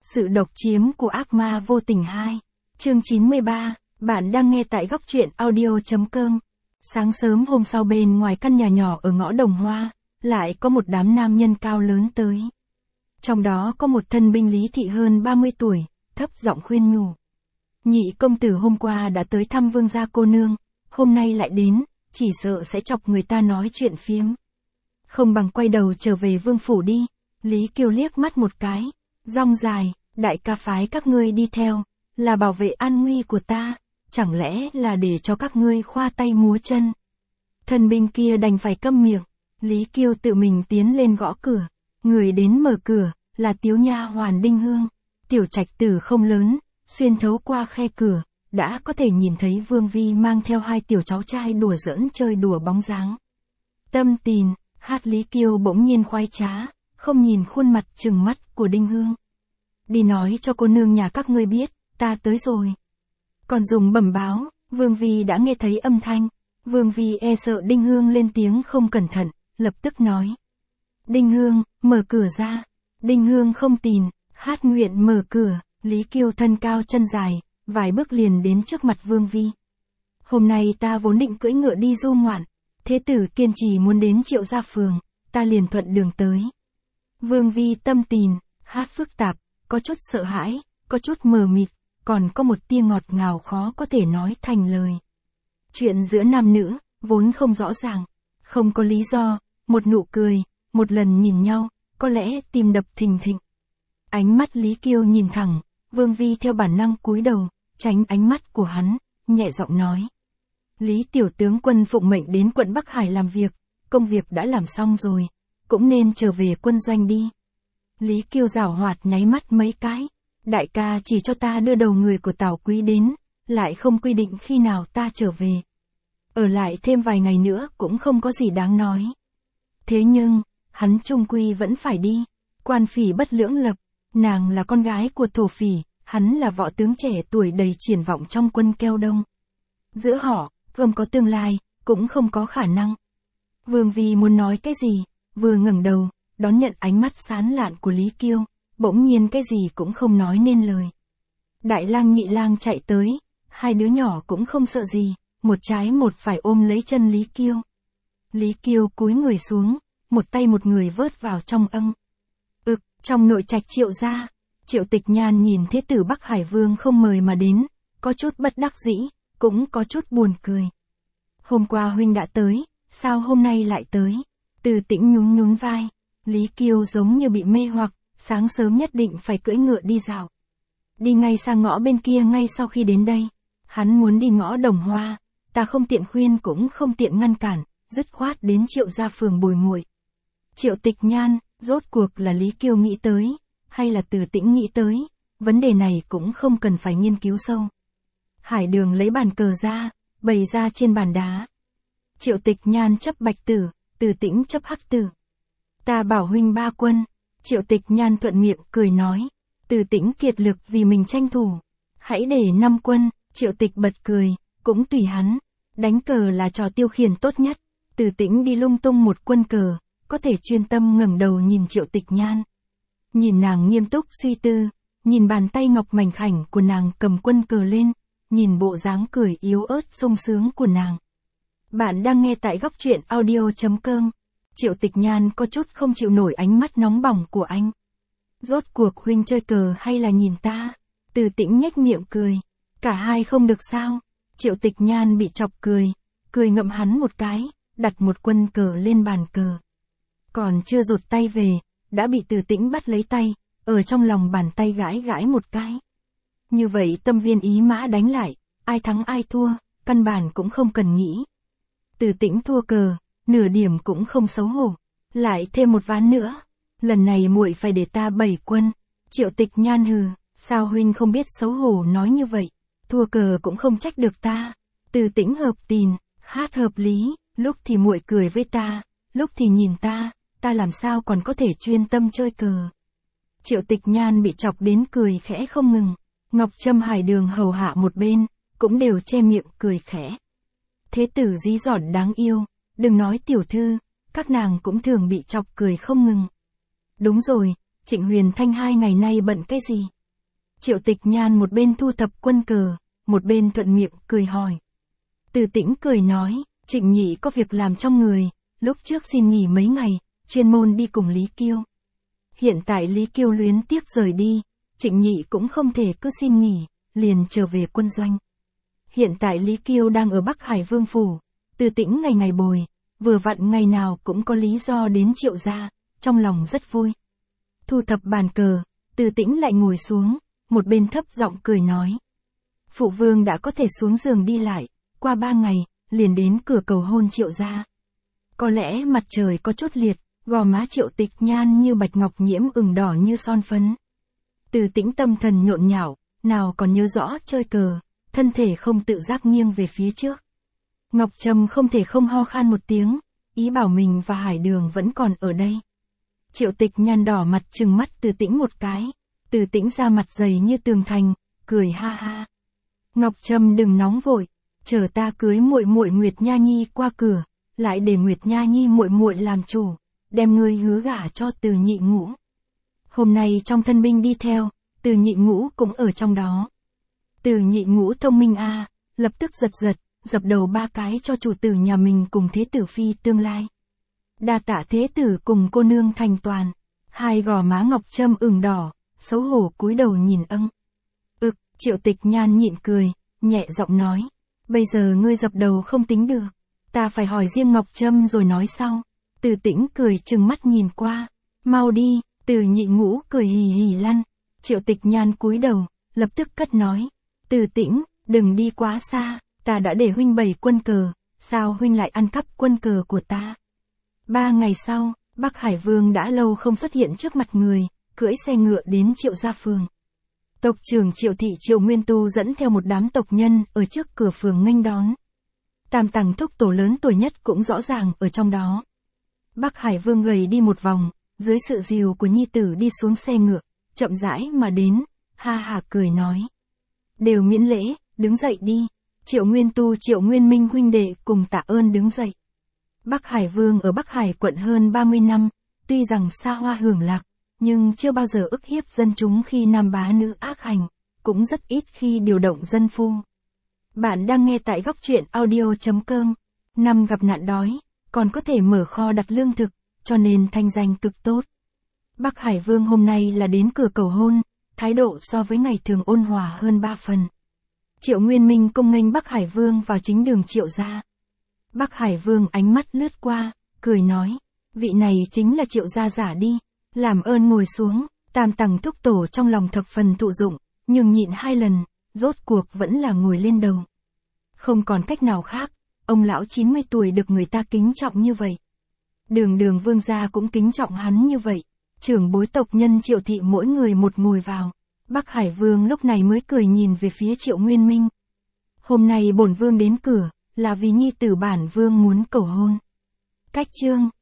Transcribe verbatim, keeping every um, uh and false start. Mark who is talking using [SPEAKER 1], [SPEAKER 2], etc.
[SPEAKER 1] Sự độc chiếm của ác ma vô tình hai. Chương chín mươi ba, bạn đang nghe tại góc truyện audio.com. Sáng sớm hôm sau bên ngoài căn nhà nhỏ ở ngõ Đồng Hoa, lại có một đám nam nhân cao lớn tới. Trong đó có một thân binh Lý Thị hơn ba mươi tuổi, thấp giọng khuyên nhủ. Nhị công tử hôm qua đã tới thăm vương gia cô nương, hôm nay lại đến, chỉ sợ sẽ chọc người ta nói chuyện phiếm. Không bằng quay đầu trở về vương phủ đi. Lý Kiều liếc mắt một cái, rong dài, đại ca phái các ngươi đi theo, là bảo vệ an nguy của ta, chẳng lẽ là để cho các ngươi khoa tay múa chân. Thân binh kia đành phải câm miệng, Lý Kiều tự mình tiến lên gõ cửa, người đến mở cửa, là Tiếu nha hoàn Đinh Hương. Tiểu trạch tử không lớn, xuyên thấu qua khe cửa, đã có thể nhìn thấy Vương Vi mang theo hai tiểu cháu trai đùa giỡn chơi đùa bóng dáng. Tâm Tìn, hát Lý Kiều bỗng nhiên khoái trá, không nhìn khuôn mặt trừng mắt của Đinh Hương. Đi nói cho cô nương nhà các ngươi biết, ta tới rồi. Còn dùng bẩm báo, Vương Vi đã nghe thấy âm thanh. Vương Vi e sợ Đinh Hương lên tiếng không cẩn thận, lập tức nói. Đinh Hương, mở cửa ra. Đinh Hương không tin, hát nguyện mở cửa. Lý Kiều thân cao chân dài, vài bước liền đến trước mặt Vương Vi. Hôm nay ta vốn định cưỡi ngựa đi du ngoạn, thế tử kiên trì muốn đến Triệu Gia Phường, ta liền thuận đường tới. Vương Vi tâm tình, hát phức tạp, có chút sợ hãi, có chút mờ mịt, còn có một tia ngọt ngào khó có thể nói thành lời. Chuyện giữa nam nữ, vốn không rõ ràng, không có lý do, một nụ cười, một lần nhìn nhau, có lẽ tim đập thình thịch. Ánh mắt Lý Kiều nhìn thẳng, Vương Vi theo bản năng cúi đầu, tránh ánh mắt của hắn, nhẹ giọng nói. Lý tiểu tướng quân phụng mệnh đến quận Bắc Hải làm việc, công việc đã làm xong rồi, cũng nên trở về quân doanh đi. Lý Kiều giảo hoạt nháy mắt mấy cái, đại ca chỉ cho ta đưa đầu người của Tào Quý đến, lại không quy định khi nào ta trở về. Ở lại thêm vài ngày nữa cũng không có gì đáng nói. Thế nhưng, hắn trung quy vẫn phải đi, quan phỉ bất lưỡng lập, nàng là con gái của thổ phỉ, hắn là võ tướng trẻ tuổi đầy triển vọng trong quân Keo Đông. Giữa họ, gồm có tương lai, cũng không có khả năng. Vương Vi muốn nói cái gì, vừa ngẩng đầu, đón nhận ánh mắt sán lạn của Lý Kiều, bỗng nhiên cái gì cũng không nói nên lời. Đại lang nhị lang chạy tới, hai đứa nhỏ cũng không sợ gì, một trái một phải ôm lấy chân Lý Kiều. Lý Kiều cúi người xuống, một tay một người vớt vào trong âng. Ực, trong nội trạch Triệu gia, Triệu Tịch Nhan nhìn thế tử Bắc Hải Vương không mời mà đến, có chút bất đắc dĩ, cũng có chút buồn cười. Hôm qua huynh đã tới, sao hôm nay lại tới? Từ Tĩnh nhún nhún vai, Lý Kiều giống như bị mê hoặc, sáng sớm nhất định phải cưỡi ngựa đi dạo. Đi ngay sang ngõ bên kia ngay sau khi đến đây. Hắn muốn đi ngõ Đồng Hoa, ta không tiện khuyên cũng không tiện ngăn cản, dứt khoát đến Triệu Gia Phường bồi muội. Triệu Tịch Nhan, rốt cuộc là Lý Kiều nghĩ tới, hay là Từ Tĩnh nghĩ tới, vấn đề này cũng không cần phải nghiên cứu sâu. Hải Đường lấy bàn cờ ra, bày ra trên bàn đá. Triệu Tịch Nhan chấp bạch tử, Từ Tĩnh chấp hắc tử. Ta bảo huynh ba quân. Triệu Tịch Nhan thuận miệng cười nói. Từ Tĩnh kiệt lực vì mình tranh thủ. Hãy để năm quân. Triệu Tịch bật cười, cũng tùy hắn. Đánh cờ là trò tiêu khiển tốt nhất. Từ Tĩnh đi lung tung một quân cờ, có thể chuyên tâm ngẩng đầu nhìn Triệu Tịch Nhan. Nhìn nàng nghiêm túc suy tư, nhìn bàn tay ngọc mảnh khảnh của nàng cầm quân cờ lên, nhìn bộ dáng cười yếu ớt sung sướng của nàng. Bạn đang nghe tại góc truyện audio.com. Triệu Tịch Nhan có chút không chịu nổi ánh mắt nóng bỏng của anh. Rốt cuộc huynh chơi cờ hay là nhìn ta? Từ Tĩnh nhếch miệng cười. Cả hai không được sao? Triệu Tịch Nhan bị chọc cười, cười ngậm hắn một cái, đặt một quân cờ lên bàn cờ. Còn chưa rụt tay về, đã bị Từ Tĩnh bắt lấy tay, ở trong lòng bàn tay gãi gãi một cái. Như vậy tâm viên ý mã đánh lại, ai thắng ai thua, căn bản cũng không cần nghĩ. Từ Tĩnh thua cờ, nửa điểm cũng không xấu hổ, lại thêm một ván nữa, lần này muội phải để ta bảy quân. Triệu Tịch Nhan hừ, sao huynh không biết xấu hổ nói như vậy, thua cờ cũng không trách được ta. Từ Tĩnh hợp tình, hát hợp lý, lúc thì muội cười với ta, lúc thì nhìn ta, ta làm sao còn có thể chuyên tâm chơi cờ. Triệu Tịch Nhan bị chọc đến cười khẽ không ngừng, Ngọc Trâm Hải Đường hầu hạ một bên, cũng đều che miệng cười khẽ. Thế tử dí dỏn đáng yêu, đừng nói tiểu thư, các nàng cũng thường bị chọc cười không ngừng. Đúng rồi, Trịnh Huyền Thanh hai ngày nay bận cái gì, Triệu Tịch Nhan một bên thu thập quân cờ, một bên thuận miệng cười hỏi. Từ Tĩnh cười nói, Trịnh Nhị có việc làm trong người, lúc trước xin nghỉ mấy ngày, chuyên môn đi cùng Lý Kiêu. Hiện tại Lý Kiêu luyến tiếc rời đi, Trịnh Nhị cũng không thể cứ xin nghỉ, liền trở về quân doanh. Hiện tại Lý Kiêu đang ở Bắc Hải Vương Phủ, Từ Tĩnh ngày ngày bồi, vừa vặn ngày nào cũng có lý do đến Triệu gia, trong lòng rất vui. Thu thập bàn cờ, Từ Tĩnh lại ngồi xuống, một bên thấp giọng cười nói. Phụ vương đã có thể xuống giường đi lại, qua ba ngày, liền đến cửa cầu hôn Triệu gia. Có lẽ mặt trời có chút liệt, gò má Triệu Tịch Nhan như bạch ngọc nhiễm ửng đỏ như son phấn. Từ Tĩnh tâm thần nhộn nhạo, nào còn nhớ rõ chơi cờ, thân thể không tự giác nghiêng về phía trước. Ngọc Trâm không thể không ho khan một tiếng, ý bảo mình và Hải Đường vẫn còn ở đây. Triệu Tịch Nhan đỏ mặt trừng mắt Từ Tĩnh một cái, Từ Tĩnh ra mặt dày như tường thành, cười ha ha. Ngọc Trâm đừng nóng vội, chờ ta cưới muội muội Nguyệt Nha Nhi qua cửa, lại để Nguyệt Nha Nhi muội muội làm chủ, đem ngươi hứa gả cho Từ Nhị Ngũ. Hôm nay trong thân binh đi theo, Từ Nhị Ngũ cũng ở trong đó. Từ Nhị Ngũ thông minh a, lập tức giật giật, dập đầu ba cái cho chủ tử nhà mình cùng thế tử phi tương lai. Đa tạ thế tử cùng cô nương thành toàn. Hai gò má Ngọc Trâm ửng đỏ, xấu hổ cúi đầu nhìn âng. Ực, Triệu Tịch Nhan nhịn cười, nhẹ giọng nói, bây giờ ngươi dập đầu không tính được, ta phải hỏi riêng Ngọc Trâm rồi nói sau. Từ Tĩnh cười trừng mắt nhìn qua, mau đi. Từ Nhị Ngũ cười hì hì lăn. Triệu Tịch Nhan cúi đầu, lập tức cất nói, Từ Tĩnh, đừng đi quá xa, ta đã để huynh bày quân cờ, sao huynh lại ăn cắp quân cờ của ta? Ba ngày sau, Bắc Hải Vương đã lâu không xuất hiện trước mặt người, cưỡi xe ngựa đến Triệu gia phường. Tộc trưởng Triệu thị Triệu Nguyên Tu dẫn theo một đám tộc nhân ở trước cửa phường nghênh đón. Tam Tằng thúc tổ lớn tuổi nhất cũng rõ ràng ở trong đó. Bắc Hải Vương gầy đi một vòng, dưới sự dìu của nhi tử đi xuống xe ngựa, chậm rãi mà đến, ha ha cười nói. Đều miễn lễ, đứng dậy đi. Triệu Nguyên Tu Triệu Nguyên Minh huynh đệ cùng tạ ơn đứng dậy. Bắc Hải Vương ở Bắc Hải quận hơn ba mươi năm, tuy rằng xa hoa hưởng lạc, nhưng chưa bao giờ ức hiếp dân chúng khi nam bá nữ ác hành, cũng rất ít khi điều động dân phu. Bạn đang nghe tại góc truyện audio chấm com. Năm gặp nạn đói, còn có thể mở kho đặt lương thực, cho nên thanh danh cực tốt. Bắc Hải Vương hôm nay là đến cửa cầu hôn, thái độ so với ngày thường ôn hòa hơn ba phần. Triệu Nguyên Minh cung nghênh Bắc Hải Vương vào chính đường Triệu gia. Bắc Hải Vương ánh mắt lướt qua, cười nói, vị này chính là Triệu gia giả đi, làm ơn ngồi xuống. Tam Tằng thúc tổ trong lòng thập phần thụ dụng, nhưng nhịn hai lần, rốt cuộc vẫn là ngồi lên đầu. Không còn cách nào khác, ông lão chín mươi tuổi được người ta kính trọng như vậy. Đường Đường Vương gia cũng kính trọng hắn như vậy. Trưởng bối tộc nhân Triệu thị mỗi người một ngồi vào. Bắc Hải Vương lúc này mới cười nhìn về phía Triệu Nguyên Minh. Hôm nay bổn vương đến cửa, là vì nhi tử bản vương muốn cầu hôn. Cách chương